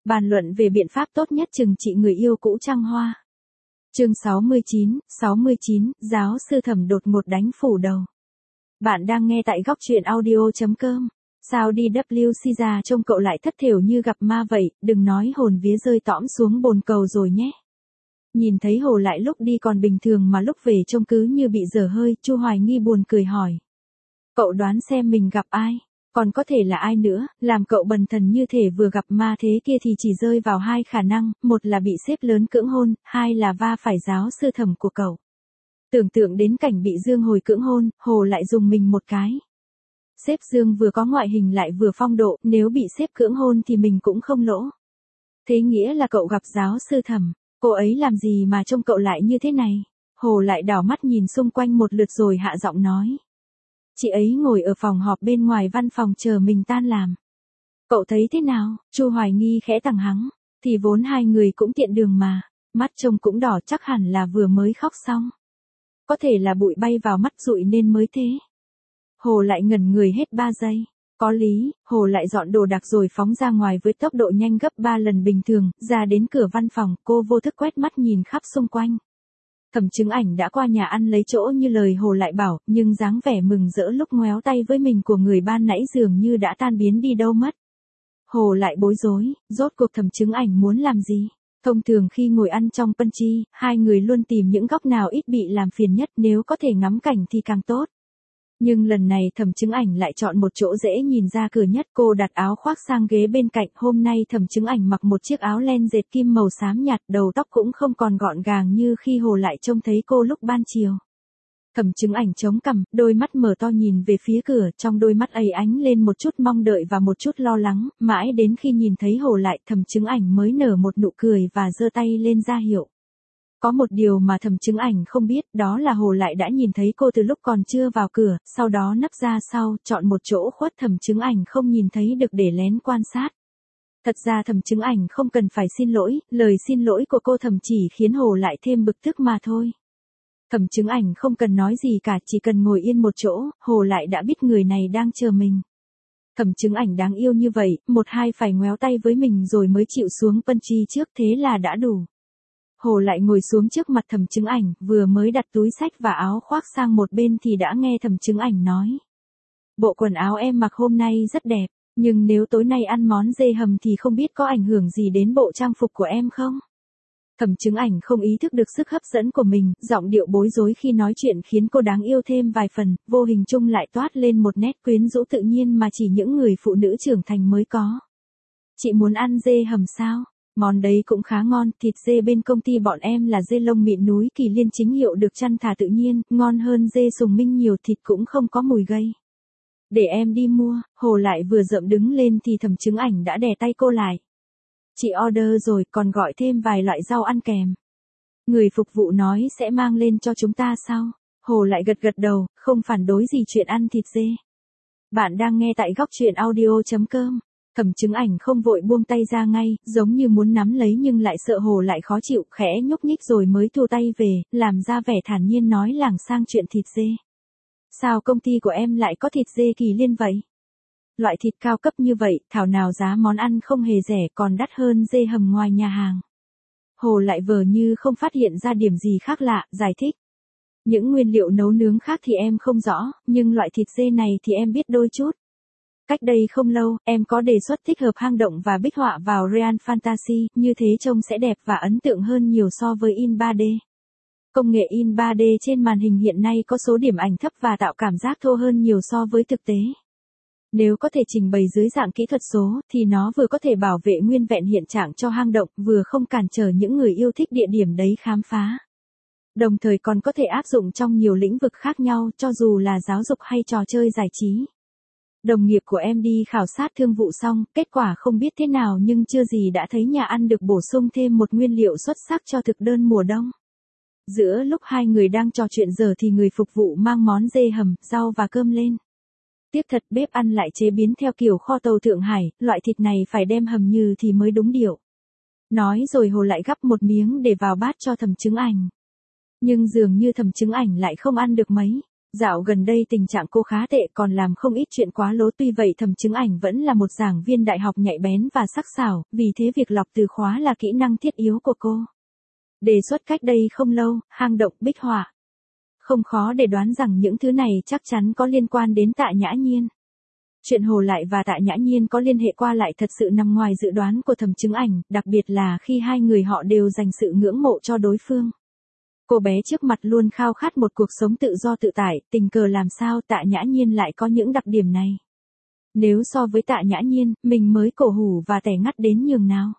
Bàn luận về biện pháp tốt nhất trừng trị người yêu cũ trăng hoa. Chương 69, giáo sư Thẩm đột ngột đánh phủ đầu. Bạn đang nghe tại góc truyện audio.com. Sao DWC ra trông cậu lại thất thểu như gặp ma vậy, đừng nói hồn vía rơi tõm xuống bồn cầu rồi nhé. Nhìn thấy Hồ lại lúc đi còn bình thường mà lúc về trông cứ như bị dở hơi, Chu Hoài Nghi buồn cười hỏi. Cậu đoán xem mình gặp ai? Còn có thể là ai nữa, làm cậu bần thần như thể vừa gặp ma thế kia thì chỉ rơi vào hai khả năng, một là bị sếp lớn cưỡng hôn, hai là va phải giáo sư Thẩm của cậu. Tưởng tượng đến cảnh bị Dương Hồi cưỡng hôn, Hồ lại dùng mình một cái. Sếp Dương vừa có ngoại hình lại vừa phong độ, nếu bị sếp cưỡng hôn thì mình cũng không lỗ. Thế nghĩa là cậu gặp giáo sư Thẩm, cô ấy làm gì mà trông cậu lại như thế này? Hồ lại đảo mắt nhìn xung quanh một lượt rồi hạ giọng nói. Chị ấy ngồi ở phòng họp bên ngoài văn phòng chờ mình tan làm. Cậu thấy thế nào? Chu Hoài Nghi khẽ tằng hắng, thì vốn hai người cũng tiện đường mà, mắt trông cũng đỏ chắc hẳn là vừa mới khóc xong. Có thể là bụi bay vào mắt dụi nên mới thế. Hồ lại ngẩn người hết 3 giây. Có lý, Hồ lại dọn đồ đạc rồi phóng ra ngoài với tốc độ nhanh gấp 3 lần bình thường, ra đến cửa văn phòng, cô vô thức quét mắt nhìn khắp xung quanh. Thẩm Chứng Ảnh đã qua nhà ăn lấy chỗ như lời Hồ lại bảo, nhưng dáng vẻ mừng rỡ lúc ngoéo tay với mình của người ban nãy dường như đã tan biến đi đâu mất. Hồ lại bối rối, rốt cuộc Thẩm Chứng Ảnh muốn làm gì? Thông thường khi ngồi ăn trong Punchy, hai người luôn tìm những góc nào ít bị làm phiền nhất, nếu có thể ngắm cảnh thì càng tốt. Nhưng lần này Thẩm Chứng Ảnh lại chọn một chỗ dễ nhìn ra cửa nhất, cô đặt áo khoác sang ghế bên cạnh. Hôm nay Thẩm Chứng Ảnh mặc một chiếc áo len dệt kim màu xám nhạt, đầu tóc cũng không còn gọn gàng như khi Hồ lại trông thấy cô lúc ban chiều. Thẩm Chứng Ảnh chống cằm, đôi mắt mở to nhìn về phía cửa, trong đôi mắt ấy ánh lên một chút mong đợi và một chút lo lắng, mãi đến khi nhìn thấy Hồ lại, Thẩm Chứng Ảnh mới nở một nụ cười và giơ tay lên ra hiệu. Có một điều mà Thẩm Chứng Ảnh không biết, đó là Hồ lại đã nhìn thấy cô từ lúc còn chưa vào cửa, sau đó nấp ra sau, chọn một chỗ khuất Thẩm Chứng Ảnh không nhìn thấy được để lén quan sát. Thật ra Thẩm Chứng Ảnh không cần phải xin lỗi, lời xin lỗi của cô thậm chỉ khiến Hồ lại thêm bực tức mà thôi. Thẩm Chứng Ảnh không cần nói gì cả, chỉ cần ngồi yên một chỗ, Hồ lại đã biết người này đang chờ mình. Thẩm Chứng Ảnh đáng yêu như vậy, một hai phải ngoéo tay với mình rồi mới chịu xuống Punchy trước, thế là đã đủ. Hồ lại ngồi xuống trước mặt Thẩm Chứng Ảnh, vừa mới đặt túi xách và áo khoác sang một bên thì đã nghe Thẩm Chứng Ảnh nói. Bộ quần áo em mặc hôm nay rất đẹp, nhưng nếu tối nay ăn món dê hầm thì không biết có ảnh hưởng gì đến bộ trang phục của em không? Thẩm Chứng Ảnh không ý thức được sức hấp dẫn của mình, giọng điệu bối rối khi nói chuyện khiến cô đáng yêu thêm vài phần, vô hình chung lại toát lên một nét quyến rũ tự nhiên mà chỉ những người phụ nữ trưởng thành mới có. Chị muốn ăn dê hầm sao? Món đấy cũng khá ngon, thịt dê bên công ty bọn em là dê lông mịn núi Kỳ Liên chính hiệu được chăn thả tự nhiên, ngon hơn dê Sùng Minh nhiều, thịt cũng không có mùi gây. Để em đi mua. Hồ lại vừa rậm đứng lên thì Thẩm Chứng Ảnh đã đè tay cô lại. Chị order rồi, còn gọi thêm vài loại rau ăn kèm. Người phục vụ nói sẽ mang lên cho chúng ta sao? Hồ lại gật gật đầu, không phản đối gì chuyện ăn thịt dê. Bạn đang nghe tại góc truyện audio.com. Thẩm Chứng Ảnh không vội buông tay ra ngay, giống như muốn nắm lấy nhưng lại sợ Hồ lại khó chịu, khẽ nhúc nhích rồi mới thu tay về, làm ra vẻ thản nhiên nói lảng sang chuyện thịt dê. Sao công ty của em lại có thịt dê Kỳ Liên vậy? Loại thịt cao cấp như vậy, thảo nào giá món ăn không hề rẻ, còn đắt hơn dê hầm ngoài nhà hàng. Hồ lại vờ như không phát hiện ra điểm gì khác lạ, giải thích. Những nguyên liệu nấu nướng khác thì em không rõ, nhưng loại thịt dê này thì em biết đôi chút. Cách đây không lâu, em có đề xuất thích hợp hang động và bích họa vào Real Fantasy, như thế trông sẽ đẹp và ấn tượng hơn nhiều so với in 3D. Công nghệ in 3D trên màn hình hiện nay có số điểm ảnh thấp và tạo cảm giác thô hơn nhiều so với thực tế. Nếu có thể trình bày dưới dạng kỹ thuật số, thì nó vừa có thể bảo vệ nguyên vẹn hiện trạng cho hang động, vừa không cản trở những người yêu thích địa điểm đấy khám phá. Đồng thời còn có thể áp dụng trong nhiều lĩnh vực khác nhau, cho dù là giáo dục hay trò chơi giải trí. Đồng nghiệp của em đi khảo sát thương vụ xong, kết quả không biết thế nào nhưng chưa gì đã thấy nhà ăn được bổ sung thêm một nguyên liệu xuất sắc cho thực đơn mùa đông. Giữa lúc hai người đang trò chuyện giờ thì người phục vụ mang món dê hầm, rau và cơm lên. Tiếc thật, bếp ăn lại chế biến theo kiểu kho tàu Thượng Hải, loại thịt này phải đem hầm như thì mới đúng điệu. Nói rồi Hồ lại gắp một miếng để vào bát cho Thẩm Chứng Ảnh. Nhưng dường như Thẩm Chứng Ảnh lại không ăn được mấy. Dạo gần đây tình trạng cô khá tệ, còn làm không ít chuyện quá lố, tuy vậy Thẩm Chứng Ảnh vẫn là một giảng viên đại học nhạy bén và sắc sảo, vì thế việc lọc từ khóa là kỹ năng thiết yếu của cô. Đề xuất cách đây không lâu, hang động bích họa. Không khó để đoán rằng những thứ này chắc chắn có liên quan đến Tạ Nhã Nhiên. Chuyện Hồ Lại và Tạ Nhã Nhiên có liên hệ qua lại thật sự nằm ngoài dự đoán của Thẩm Chứng Ảnh, đặc biệt là khi hai người họ đều dành sự ngưỡng mộ cho đối phương. Cô bé trước mặt luôn khao khát một cuộc sống tự do tự tại, tình cờ làm sao Tạ Nhã Nhiên lại có những đặc điểm này. Nếu so với Tạ Nhã Nhiên, mình mới cổ hủ và tẻ ngắt đến nhường nào.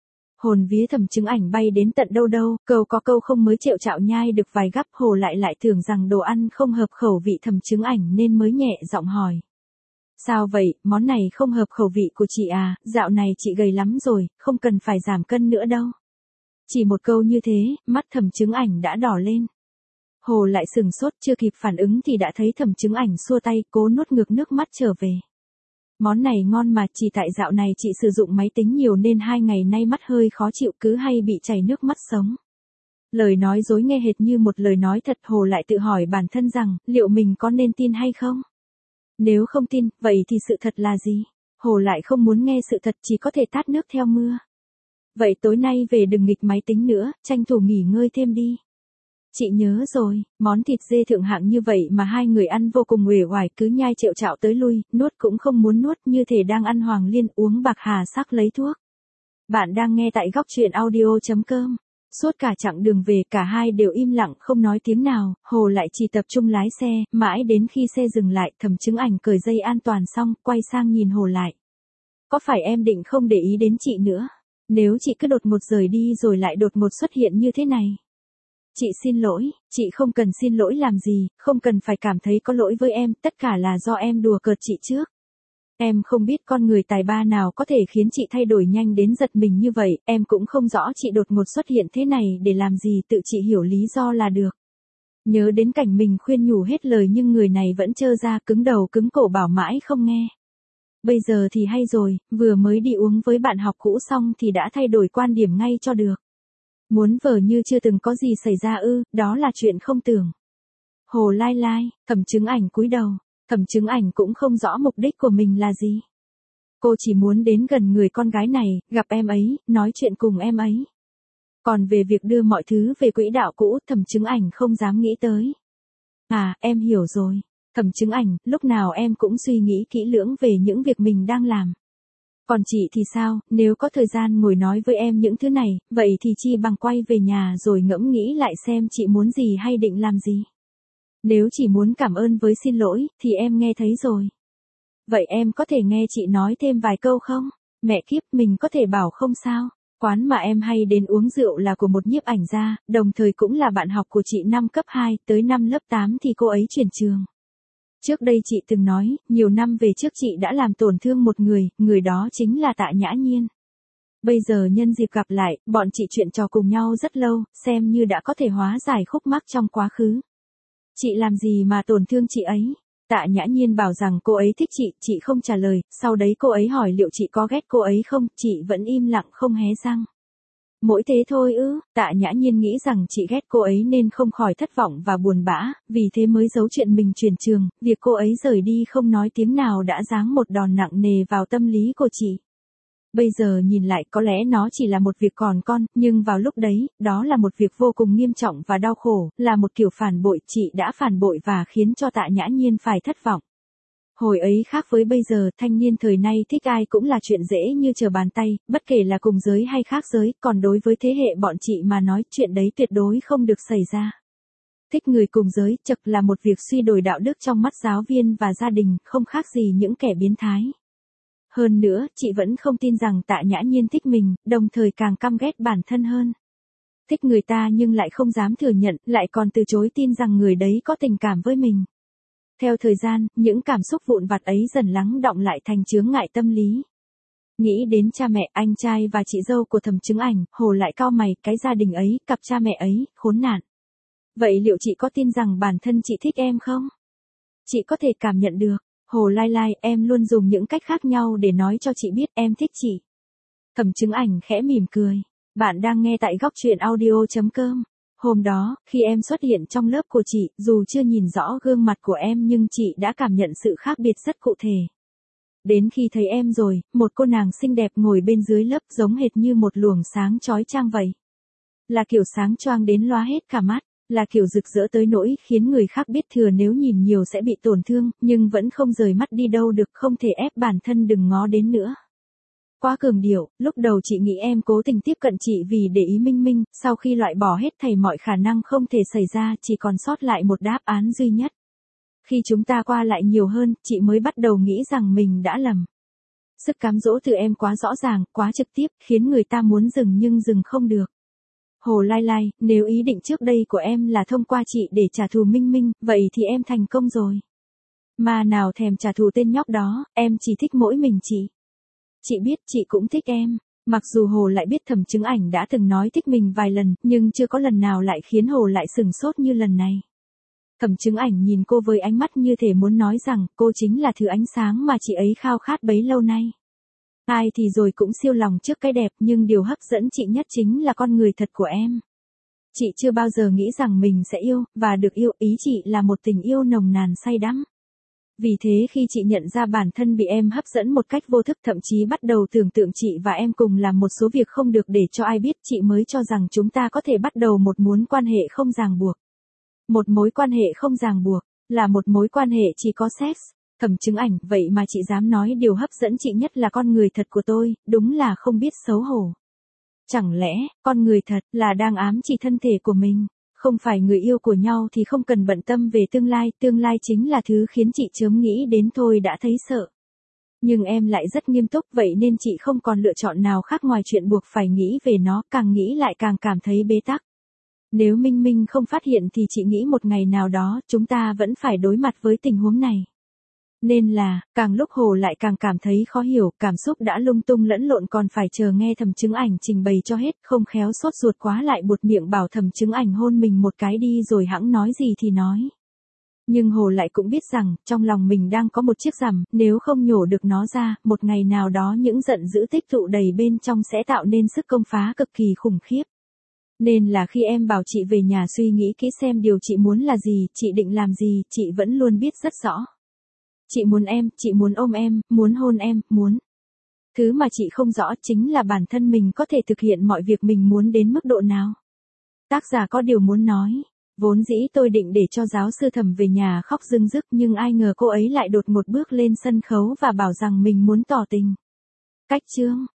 Hồn vía Thẩm Chứng Ảnh bay đến tận đâu đâu, câu có câu không mới chệu chạo nhai được vài gắp. Hồ lại tưởng rằng đồ ăn không hợp khẩu vị Thẩm Chứng Ảnh nên mới nhẹ giọng hỏi. Sao vậy, món này không hợp khẩu vị của chị à, dạo này chị gầy lắm rồi, không cần phải giảm cân nữa đâu. Chỉ một câu như thế, mắt Thẩm Chứng Ảnh đã đỏ lên. Hồ lại sừng sốt, chưa kịp phản ứng thì đã thấy Thẩm Chứng Ảnh xua tay, cố nuốt ngược nước mắt trở về. Món này ngon mà, chỉ tại dạo này chị sử dụng máy tính nhiều nên 2 ngày nay mắt hơi khó chịu, cứ hay bị chảy nước mắt sống. Lời nói dối nghe hệt như một lời nói thật. Hồ lại tự hỏi bản thân rằng, liệu mình có nên tin hay không? Nếu không tin, vậy thì sự thật là gì? Hồ lại không muốn nghe sự thật, chỉ có thể tát nước theo mưa. Vậy tối nay về đừng nghịch máy tính nữa, tranh thủ nghỉ ngơi thêm đi. Chị nhớ rồi, món thịt dê thượng hạng như vậy mà hai người ăn vô cùng uể oải, cứ nhai chệu chạo tới lui, nuốt cũng không muốn nuốt, như thể đang ăn hoàng liên, uống bạc hà sắc lấy thuốc. Bạn đang nghe tại góc truyện audio.com. Suốt cả chặng đường về, cả hai đều im lặng không nói tiếng nào. Hồ lại chỉ tập trung lái xe, mãi đến khi xe dừng lại, Thẩm Chứng Ảnh cởi dây an toàn xong, quay sang nhìn Hồ lại. Có phải em định không để ý đến chị nữa? Nếu chị cứ đột ngột rời đi rồi lại đột ngột xuất hiện như thế này. Chị xin lỗi, chị không cần xin lỗi làm gì, không cần phải cảm thấy có lỗi với em, tất cả là do em đùa cợt chị trước. Em không biết con người tài ba nào có thể khiến chị thay đổi nhanh đến giật mình như vậy, em cũng không rõ chị đột ngột xuất hiện thế này để làm gì, tự chị hiểu lý do là được. Nhớ đến cảnh mình khuyên nhủ hết lời nhưng người này vẫn trơ ra, cứng đầu cứng cổ bảo mãi không nghe. Bây giờ thì hay rồi, vừa mới đi uống với bạn học cũ xong thì đã thay đổi quan điểm ngay cho được. Muốn vờ như chưa từng có gì xảy ra ư, đó là chuyện không tưởng. Hồ lai, Thẩm Chứng Ảnh cúi đầu. Thẩm Chứng Ảnh cũng không rõ mục đích của mình là gì. Cô chỉ muốn đến gần người con gái này, gặp em ấy, nói chuyện cùng em ấy. Còn về việc đưa mọi thứ về quỹ đạo cũ, Thẩm Chứng Ảnh không dám nghĩ tới. À, em hiểu rồi. Thẩm Chứng Ảnh, lúc nào em cũng suy nghĩ kỹ lưỡng về những việc mình đang làm. Còn chị thì sao, nếu có thời gian ngồi nói với em những thứ này, vậy thì chi bằng quay về nhà rồi ngẫm nghĩ lại xem chị muốn gì hay định làm gì. Nếu chỉ muốn cảm ơn với xin lỗi, thì em nghe thấy rồi. Vậy em có thể nghe chị nói thêm vài câu không? Mẹ kiếp, mình có thể bảo không sao. Quán mà em hay đến uống rượu là của một nhiếp ảnh gia, đồng thời cũng là bạn học của chị năm cấp 2, tới năm lớp 8 thì cô ấy chuyển trường. Trước đây chị từng nói, nhiều năm về trước chị đã làm tổn thương một người đó chính là Tạ Nhã Nhiên. Bây giờ nhân dịp gặp lại, bọn chị chuyện trò cùng nhau rất lâu, xem như đã có thể hóa giải khúc mắc trong quá khứ. Chị làm gì mà tổn thương chị ấy? Tạ Nhã Nhiên bảo rằng cô ấy thích chị không trả lời, sau đấy cô ấy hỏi liệu chị có ghét cô ấy không, chị vẫn im lặng không hé răng. Mỗi thế thôi ư? Tạ Nhã Nhiên nghĩ rằng chị ghét cô ấy nên không khỏi thất vọng và buồn bã, vì thế mới giấu chuyện mình chuyển trường, việc cô ấy rời đi không nói tiếng nào đã giáng một đòn nặng nề vào tâm lý của chị. Bây giờ nhìn lại có lẽ nó chỉ là một việc còn con, nhưng vào lúc đấy, đó là một việc vô cùng nghiêm trọng và đau khổ, là một kiểu phản bội, chị đã phản bội và khiến cho Tạ Nhã Nhiên phải thất vọng. Hồi ấy khác với bây giờ, thanh niên thời nay thích ai cũng là chuyện dễ như trở bàn tay, bất kể là cùng giới hay khác giới, còn đối với thế hệ bọn chị mà nói chuyện đấy tuyệt đối không được xảy ra. Thích người cùng giới, chật là một việc suy đồi đạo đức trong mắt giáo viên và gia đình, không khác gì những kẻ biến thái. Hơn nữa, chị vẫn không tin rằng Tạ Nhã Nhiên thích mình, đồng thời càng căm ghét bản thân hơn. Thích người ta nhưng lại không dám thừa nhận, lại còn từ chối tin rằng người đấy có tình cảm với mình. Theo thời gian, những cảm xúc vụn vặt ấy dần lắng đọng lại thành chướng ngại tâm lý. Nghĩ đến cha mẹ, anh trai và chị dâu của Thẩm Chứng Ảnh, Hồ lại cau mày, cái gia đình ấy, cặp cha mẹ ấy, khốn nạn. Vậy liệu chị có tin rằng bản thân chị thích em không? Chị có thể cảm nhận được. Hồ lai, em luôn dùng những cách khác nhau để nói cho chị biết em thích chị. Thẩm Chứng Ảnh khẽ mỉm cười. Bạn đang nghe tại góc truyện audio.com. Hôm đó, khi em xuất hiện trong lớp của chị, dù chưa nhìn rõ gương mặt của em nhưng chị đã cảm nhận sự khác biệt rất cụ thể. Đến khi thấy em rồi, một cô nàng xinh đẹp ngồi bên dưới lớp giống hệt như một luồng sáng chói chang vậy. Là kiểu sáng choang đến lóa hết cả mắt, là kiểu rực rỡ tới nỗi khiến người khác biết thừa nếu nhìn nhiều sẽ bị tổn thương, nhưng vẫn không rời mắt đi đâu được, không thể ép bản thân đừng ngó đến nữa. Quá cường điệu, lúc đầu chị nghĩ em cố tình tiếp cận chị vì để ý Minh Minh, sau khi loại bỏ hết thảy mọi khả năng không thể xảy ra chỉ còn sót lại một đáp án duy nhất. Khi chúng ta qua lại nhiều hơn, chị mới bắt đầu nghĩ rằng mình đã lầm. Sức cám dỗ từ em quá rõ ràng, quá trực tiếp, khiến người ta muốn dừng nhưng dừng không được. Hồ Lai Lai, nếu ý định trước đây của em là thông qua chị để trả thù Minh Minh, vậy thì em thành công rồi. Mà nào thèm trả thù tên nhóc đó, em chỉ thích mỗi mình chị. Chị biết chị cũng thích em. Mặc dù Hồ lại biết Thẩm Chứng Ảnh đã từng nói thích mình vài lần, nhưng chưa có lần nào lại khiến Hồ lại sửng sốt như lần này. Thẩm Chứng Ảnh nhìn cô với ánh mắt như thể muốn nói rằng cô chính là thứ ánh sáng mà chị ấy khao khát bấy lâu nay. Ai thì rồi cũng siêu lòng trước cái đẹp, nhưng điều hấp dẫn chị nhất chính là con người thật của em. Chị chưa bao giờ nghĩ rằng mình sẽ yêu, và được yêu, ý chị là một tình yêu nồng nàn say đắm. Vì thế khi chị nhận ra bản thân bị em hấp dẫn một cách vô thức, thậm chí bắt đầu tưởng tượng chị và em cùng làm một số việc không được để cho ai biết, chị mới cho rằng chúng ta có thể bắt đầu một mối quan hệ không ràng buộc. Một mối quan hệ không ràng buộc, là một mối quan hệ chỉ có sex. Thẩm Chứng Ảnh, vậy mà chị dám nói điều hấp dẫn chị nhất là con người thật của tôi, đúng là không biết xấu hổ. Chẳng lẽ, con người thật là đang ám chỉ thân thể của mình? Không phải người yêu của nhau thì không cần bận tâm về tương lai chính là thứ khiến chị chớm nghĩ đến thôi đã thấy sợ. Nhưng em lại rất nghiêm túc, vậy nên chị không còn lựa chọn nào khác ngoài chuyện buộc phải nghĩ về nó, càng nghĩ lại càng cảm thấy bế tắc. Nếu Minh Minh không phát hiện thì chị nghĩ một ngày nào đó chúng ta vẫn phải đối mặt với tình huống này. Nên là, càng lúc Hồ lại càng cảm thấy khó hiểu, cảm xúc đã lung tung lẫn lộn còn phải chờ nghe Thẩm Chứng Ảnh trình bày cho hết, không khéo sốt ruột quá lại buột miệng bảo Thẩm Chứng Ảnh hôn mình một cái đi rồi hẵng nói gì thì nói. Nhưng Hồ lại cũng biết rằng, trong lòng mình đang có một chiếc rằm, nếu không nhổ được nó ra, một ngày nào đó những giận dữ tích tụ đầy bên trong sẽ tạo nên sức công phá cực kỳ khủng khiếp. Nên là khi em bảo chị về nhà suy nghĩ kỹ xem điều chị muốn là gì, chị định làm gì, chị vẫn luôn biết rất rõ. Chị muốn em, chị muốn ôm em, muốn hôn em, muốn. Thứ mà chị không rõ chính là bản thân mình có thể thực hiện mọi việc mình muốn đến mức độ nào. Tác giả có điều muốn nói. Vốn dĩ tôi định để cho giáo sư Thẩm về nhà khóc rưng rức, nhưng ai ngờ cô ấy lại đột ngột bước lên sân khấu và bảo rằng mình muốn tỏ tình. Cách chương